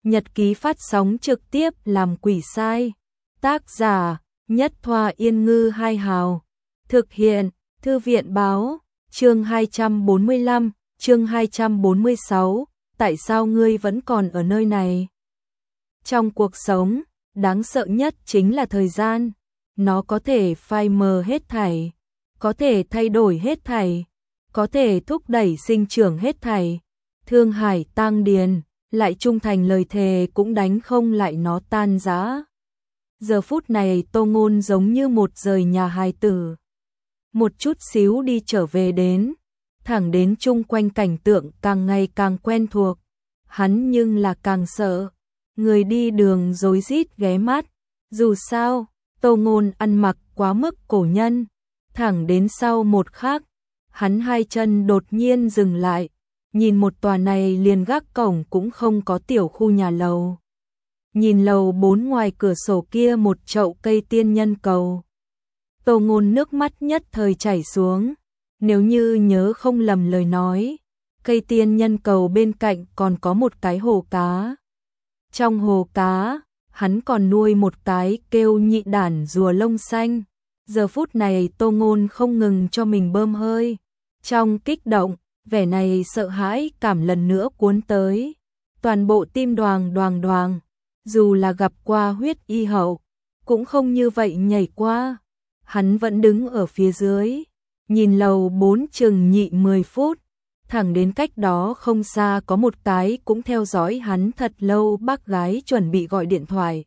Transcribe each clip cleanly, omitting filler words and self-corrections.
Nhật ký phát sóng trực tiếp làm quỷ sai. Tác giả Nhất Thoa Yên Ngư Hai Hào. Thực hiện Thư viện Báo. Chương 245, chương 246. Tại sao ngươi vẫn còn ở nơi này? Trong cuộc sống, đáng sợ nhất chính là thời gian. Nó có thể phai mờ hết thảy, có thể thay đổi hết thảy, có thể thúc đẩy sinh trưởng hết thảy. Thương hải tang điền, lại trung thành lời thề cũng đánh không lại nó tan rã. Giờ phút này Tô Ngôn giống như một rời nhà hài tử, một chút xíu đi trở về đến, thẳng đến chung quanh cảnh tượng càng ngày càng quen thuộc, hắn nhưng là càng sợ. Người đi đường rối rít ghé mắt, dù sao, Tô Ngôn ăn mặc quá mức cổ nhân, thẳng đến sau một khắc, hắn hai chân đột nhiên dừng lại, nhìn một tòa này liền gác cổng cũng không có tiểu khu nhà lầu. Nhìn lầu 4 ngoài cửa sổ kia một chậu cây tiên nhân cầu. Tô Ngôn nước mắt nhất thời chảy xuống, nếu như nhớ không lầm lời nói, cây tiên nhân cầu bên cạnh còn có một cái hồ cá. Trong hồ cá, hắn còn nuôi một cái kêu nhị đản rùa lông xanh. Giờ phút này Tô Ngôn không ngừng cho mình bơm hơi. Trong kích động, vẻ này sợ hãi cảm lần nữa cuốn tới. Toàn bộ tim đoàng đoàng đoàng. Dù là gặp qua huyết y hậu, cũng không như vậy nhảy qua. Hắn vẫn đứng ở phía dưới, nhìn lầu 4 chừng nhị 10 phút. Thẳng đến cách đó không xa có một cái cũng theo dõi hắn thật lâu bác gái chuẩn bị gọi điện thoại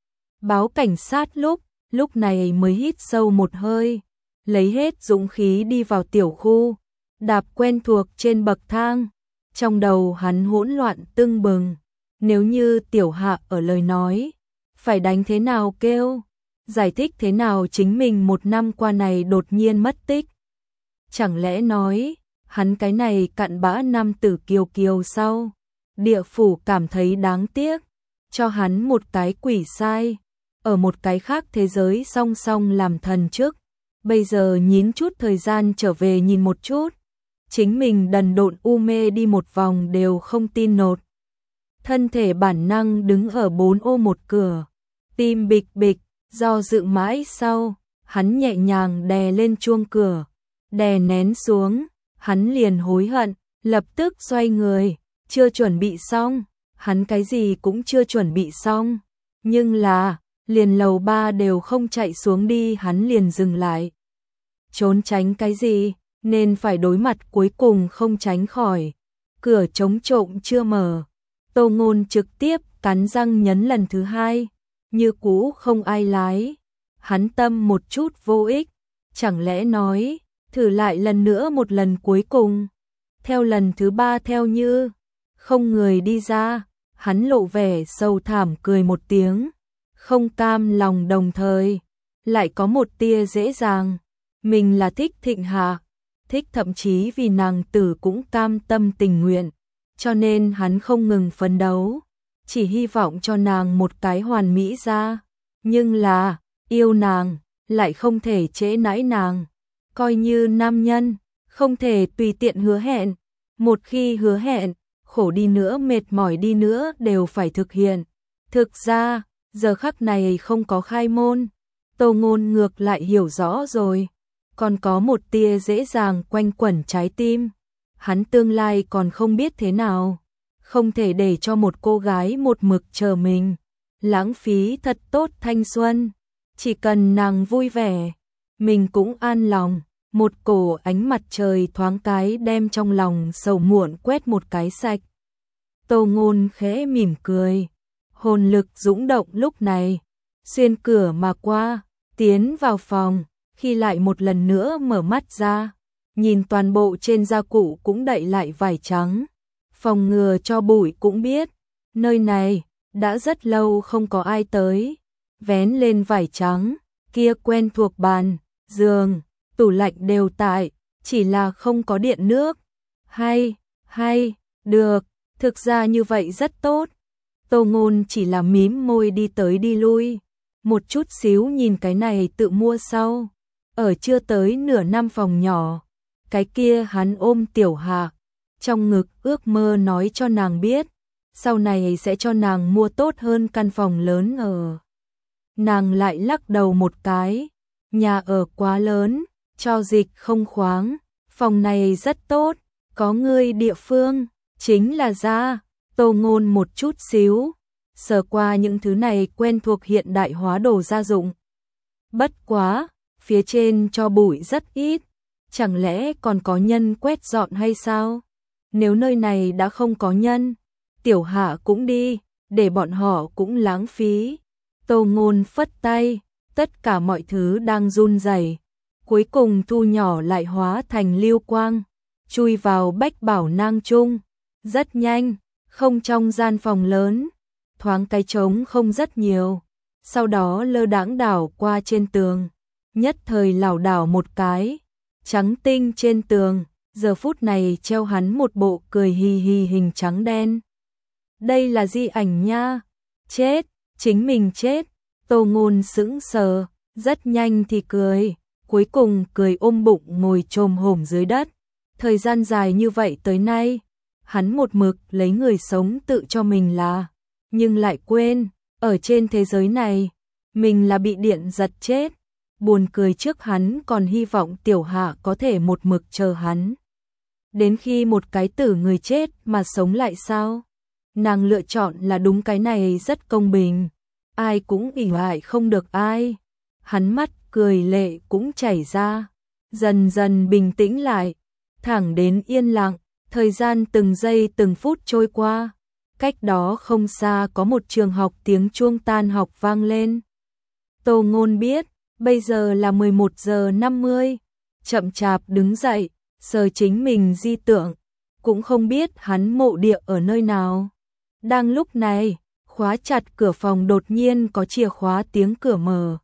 báo cảnh sát, lúc này mới hít sâu một hơi, lấy hết dũng khí đi vào tiểu khu, đạp quen thuộc trên bậc thang, trong đầu hắn hỗn loạn tưng bừng. Nếu như Tiểu Hạ ở lời nói, phải đánh thế nào kêu, giải thích thế nào chính mình một năm qua này đột nhiên mất tích. Chẳng lẽ nói, hắn cái này cặn bã nam tử kiều kiều sau, địa phủ cảm thấy đáng tiếc, cho hắn một cái quỷ sai, ở một cái khác thế giới song song làm thần chức. Bây giờ nhín chút thời gian trở về nhìn một chút, chính mình đần độn u mê đi một vòng đều không tin nột. Thân thể bản năng đứng ở 4 ô một cửa, tim bịch bịch, do dự mãi sau, hắn nhẹ nhàng đè lên chuông cửa, đè nén xuống. Hắn liền hối hận, lập tức xoay người, chưa chuẩn bị xong, hắn cái gì cũng chưa chuẩn bị xong, nhưng là, liền lầu 3 đều không chạy xuống đi hắn liền dừng lại. Trốn tránh cái gì, nên phải đối mặt cuối cùng không tránh khỏi, cửa chống trộm chưa mở, Tô Ngôn trực tiếp cắn răng nhấn lần thứ 2, như cũ không ai lái, hắn tâm một chút vô ích, chẳng lẽ nói thử lại lần nữa một lần cuối cùng. Theo lần thứ 3 theo như không người đi ra, hắn lộ vẻ sầu thảm cười một tiếng, không cam lòng đồng thời lại có một tia dễ dàng. Mình là thích Thịnh Hạ, thích thậm chí vì nàng tử cũng cam tâm tình nguyện, cho nên hắn không ngừng phấn đấu, chỉ hy vọng cho nàng một cái hoàn mỹ ra. Nhưng là, yêu nàng, lại không thể trễ nãi nàng. Coi như nam nhân, không thể tùy tiện hứa hẹn. Một khi hứa hẹn, khổ đi nữa mệt mỏi đi nữa đều phải thực hiện. Thực ra, giờ khắc này không có khai môn, Tô Ngôn ngược lại hiểu rõ rồi. Còn có một tia dễ dàng quanh quẩn trái tim. Hắn tương lai còn không biết thế nào. Không thể để cho một cô gái một mực chờ mình. Lãng phí thật tốt thanh xuân. Chỉ cần nàng vui vẻ, mình cũng an lòng. Một cổ ánh mặt trời thoáng cái đem trong lòng sầu muộn quét một cái sạch. Tô Ngôn khẽ mỉm cười, hồn lực dũng động lúc này, xuyên cửa mà qua, tiến vào phòng, khi lại một lần nữa mở mắt ra, nhìn toàn bộ trên gia cụ cũng đậy lại vải trắng, phòng ngừa cho bụi cũng biết, nơi này đã rất lâu không có ai tới, vén lên vải trắng, kia quen thuộc bàn, giường, tủ lạnh đều tại, chỉ là không có điện nước. Hay, được, thực ra như vậy rất tốt. Tô Ngôn chỉ là mím môi đi tới đi lui, một chút xíu nhìn cái này tự mua sau. Ở chưa tới nửa năm phòng nhỏ, cái kia hắn ôm Tiểu Hạ, trong ngực ước mơ nói cho nàng biết, sau này sẽ cho nàng mua tốt hơn căn phòng lớn ở. Nàng lại lắc đầu một cái, nhà ở quá lớn, cho dịch không khoáng, phòng này rất tốt, có người địa phương, chính là ra. Tô Ngôn một chút xíu, sờ qua những thứ này quen thuộc hiện đại hóa đồ gia dụng. Bất quá, phía trên cho bụi rất ít, chẳng lẽ còn có nhân quét dọn hay sao? Nếu nơi này đã không có nhân, Tiểu Hạ cũng đi, để bọn họ cũng lãng phí. Tô Ngôn phất tay, tất cả mọi thứ đang run rẩy, cuối cùng thu nhỏ lại hóa thành lưu quang, chui vào bách bảo nang trung. Rất nhanh, không trong gian phòng lớn, thoáng cái trống không rất nhiều, sau đó lơ đãng đảo qua trên tường, nhất thời lảo đảo một cái, trắng tinh trên tường, giờ phút này treo hắn một bộ cười hì hì hình trắng đen. Đây là di ảnh nha, chết, chính mình chết. Tô Ngôn sững sờ, rất nhanh thì cười, cuối cùng cười ôm bụng ngồi chồm hổm dưới đất. Thời gian dài như vậy tới nay, hắn một mực lấy người sống tự cho mình là, nhưng lại quên, ở trên thế giới này, mình là bị điện giật chết. Buồn cười, trước hắn còn hy vọng Tiểu Hạ có thể một mực chờ hắn. Đến khi một cái tử người chết mà sống lại sao? Nàng lựa chọn là đúng, cái này rất công bình. Ai cũng ỷ lại không được ai. Hắn mắt cười lệ cũng chảy ra. Dần dần bình tĩnh lại. Thẳng đến yên lặng. Thời gian từng giây từng phút trôi qua. Cách đó không xa có một trường học, tiếng chuông tan học vang lên. Tô Ngôn biết, bây giờ là 11 giờ 50. Chậm chạp đứng dậy, sờ chính mình di tượng. Cũng không biết hắn mộ địa ở nơi nào. Đang lúc này, khóa chặt cửa phòng đột nhiên có chìa khóa, tiếng cửa mở.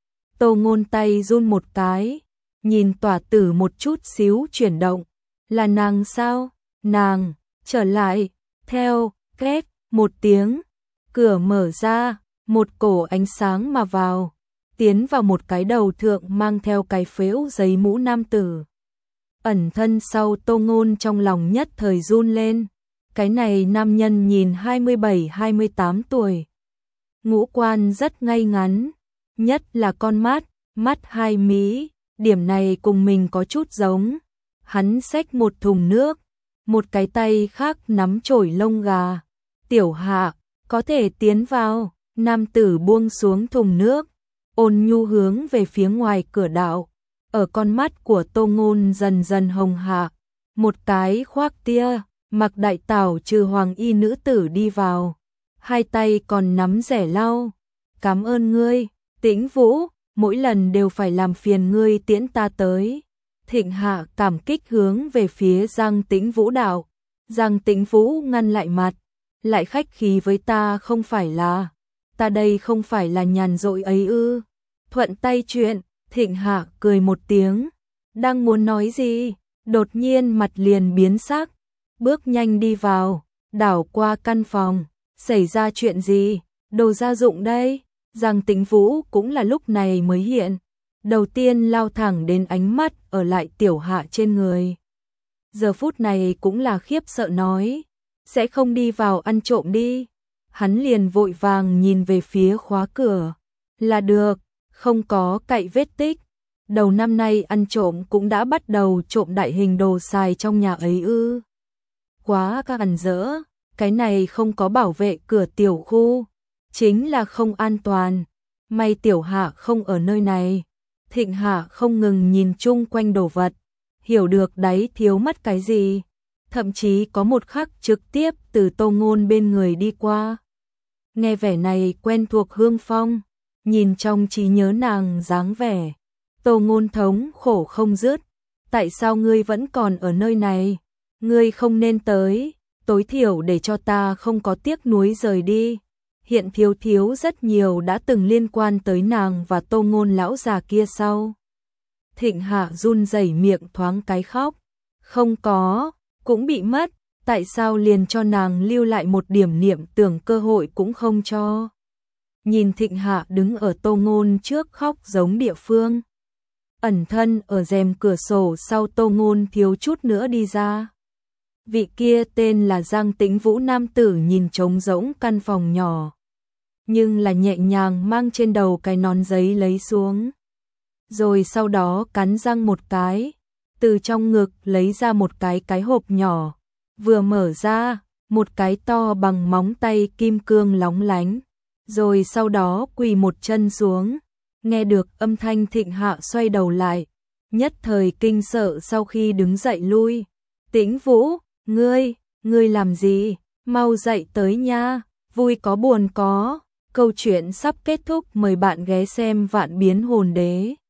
Tô Ngôn tay run một cái, nhìn tỏa tử một chút xíu chuyển động. Là nàng sao? Nàng, trở lại, theo, két, một tiếng. Cửa mở ra, một cổ ánh sáng mà vào, tiến vào một cái đầu thượng mang theo cái phễu giấy mũ nam tử. Ẩn thân sau, Tô Ngôn trong lòng nhất thời run lên. Cái này nam nhân nhìn 27-28 tuổi. Ngũ quan rất ngay ngắn, nhất là con mắt hai mí, điểm này cùng mình có chút giống. Hắn xách một thùng nước, một cái tay khác nắm chổi lông gà. Tiểu Hạ, có thể tiến vào. Nam tử buông xuống thùng nước, ôn nhu hướng về phía ngoài cửa đạo. Ở con mắt của Tô Ngôn dần dần hồng hạ, một cái khoác tia, mặc đại tảo trừ hoàng y nữ tử đi vào, hai tay còn nắm rẻ lau. Cảm ơn ngươi, Tĩnh Vũ, mỗi lần đều phải làm phiền ngươi tiễn ta tới. Thịnh Hạ cảm kích hướng về phía Giang Tĩnh Vũ đạo. Giang Tĩnh Vũ ngăn lại mặt, lại khách khí với ta, không phải là, ta đây không phải là nhàn rỗi ấy ư? Thuận tay chuyện. Thịnh Hạ cười một tiếng, đang muốn nói gì, đột nhiên mặt liền biến sắc, bước nhanh đi vào, đảo qua căn phòng. Xảy ra chuyện gì? Đồ gia dụng đây. Giang Tĩnh Vũ cũng là lúc này mới hiện, đầu tiên lao thẳng đến ánh mắt ở lại Tiểu Hạ trên người. Giờ phút này cũng là khiếp sợ nói, sẽ không đi vào ăn trộm đi. Hắn liền vội vàng nhìn về phía khóa cửa, là được, không có cậy vết tích. Đầu năm nay ăn trộm cũng đã bắt đầu trộm đại hình đồ xài trong nhà ấy ư? Quá các ăn dỡ, cái này không có bảo vệ cửa tiểu khu, chính là không an toàn. May Tiểu Hạ không ở nơi này. Thịnh Hạ không ngừng nhìn chung quanh đồ vật, hiểu được đáy thiếu mất cái gì, thậm chí có một khắc trực tiếp từ Tô Ngôn bên người đi qua. Nghe vẻ này quen thuộc hương phong, nhìn trong trí nhớ nàng dáng vẻ, Tô Ngôn thống khổ không dứt. Tại sao ngươi vẫn còn ở nơi này? Ngươi không nên tới, tối thiểu để cho ta không có tiếc nuối rời đi. Hiện thiếu rất nhiều đã từng liên quan tới nàng và Tô Ngôn lão già kia sau. Thịnh Hạ run rẩy miệng thoáng cái khóc. Không có, cũng bị mất, tại sao liền cho nàng lưu lại một điểm niệm tưởng cơ hội cũng không cho. Nhìn Thịnh Hạ đứng ở Tô Ngôn trước khóc giống địa phương. Ẩn thân ở rèm cửa sổ sau, Tô Ngôn thiếu chút nữa đi ra. Vị kia tên là Giang Tĩnh Vũ nam tử nhìn trống rỗng căn phòng nhỏ, nhưng là nhẹ nhàng mang trên đầu cái nón giấy lấy xuống. Rồi sau đó cắn răng một cái, từ trong ngực lấy ra một cái hộp nhỏ, vừa mở ra, một cái to bằng móng tay kim cương lóng lánh, rồi sau đó quỳ một chân xuống, nghe được âm thanh Thịnh Hạ xoay đầu lại, nhất thời kinh sợ sau khi đứng dậy lui. Tĩnh Vũ, ngươi làm gì, mau dậy tới nha, vui có buồn có. Câu chuyện sắp kết thúc, mời bạn ghé xem Vạn Biến Hồn Đế.